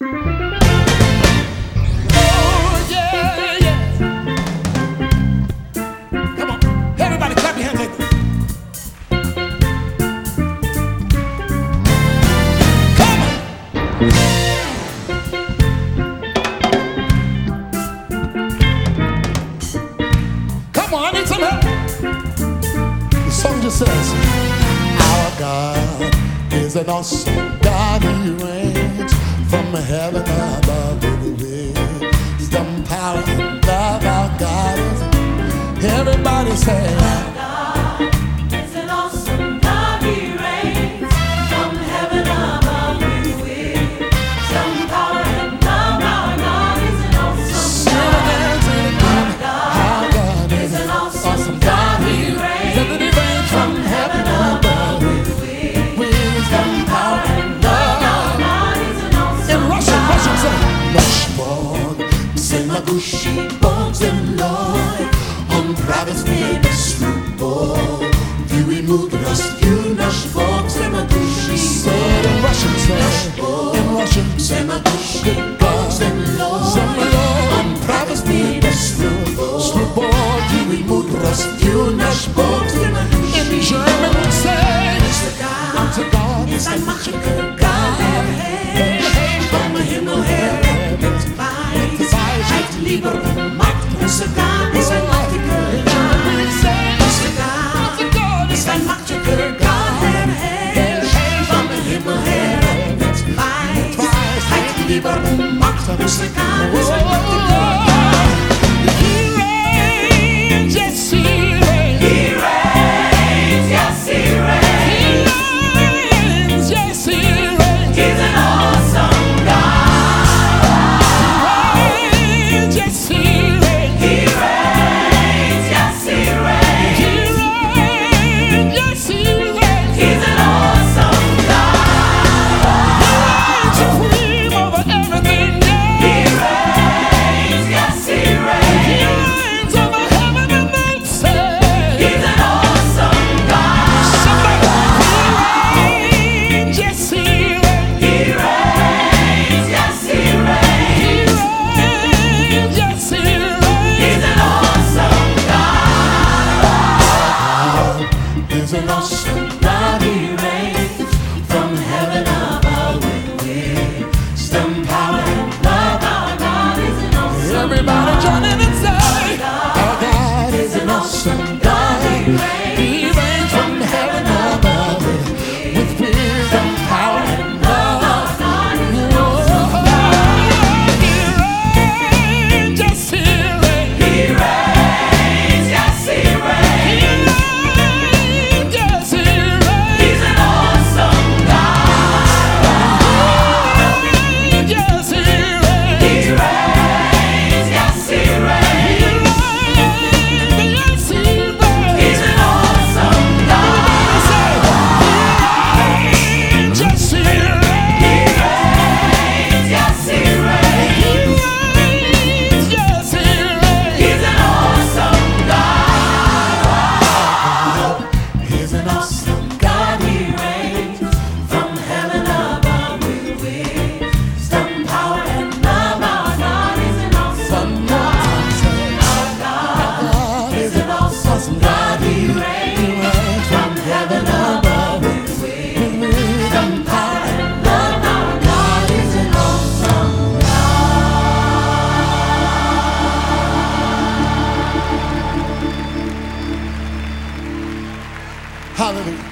Oh, yeah, yeah. Come on, everybody clap your hands like this. Come on. Come on, I need some help. The song just says, our God is an awesome God. He reigns from heaven above with wisdom, power, and love. Our God is. Everybody say, Our God is an awesome God. He reigns from heaven above with wisdom, power, and love. Our God is an awesome God. Our God is an awesome God. He reigns from heaven above with wisdom, power, and love. Our God is an awesome God. Say my gushy bones and Lord on Pragas Venus Rubo. You removed us, you nash bones and my gushy. Say in Russian, say in Russian. Say my gushy bones and Lord on Pragas Venus Rubo. You removed us, you nash bones and my gushy. In German we say, Unser God ist ein mächtiger Gott, der Herr vom Himmel her mit Weisheit, Liebe und Macht. Unser Gott ist ein mächtiger Gott. Unser Gott ist ein mächtiger Gott, der Herr vom Himmel her mit Weisheit, Liebe und Macht. Unser Gott ist ein mächtiger Gott. He reigns, yes he reigns. He reigns, yes he reigns. Yes he reigns. He's an awesome God. Yes he reigns. He reigns, yes he reigns. Yes he reigns. He's an awesome God. Supreme over everything. He reigns, yes he reigns. He reigns over heaven and earth. Say, He's an awesome God. somebody. He reigns. Yes he reigns. He reigns, yes he reigns. He reigns. Yes he reigns. He's an awesome God. He's an awesome God, he reigns from heaven above with wisdom, power, and love. Our God is an awesome Everybody join in and say, our God is an awesome God. He reigns from heaven above with wisdom, power, and love. He reigns, yes he reigns. He reigns, yes he reigns. Yes he reigns. He's an awesome God. Yes he He reigns. reigns, yes he reigns. Yes he reigns. He's an awesome God. Yes he reigns. He reigns, yes he reigns. Yes he reigns. He's an awesome God. He's an awesome God, he reigns from heaven above with wisdom, power, and love. Our God is an awesome God. Our God is an awesome God. He reigns from heaven above with wisdom, power, and love. Our God is an awesome God. Hallelujah.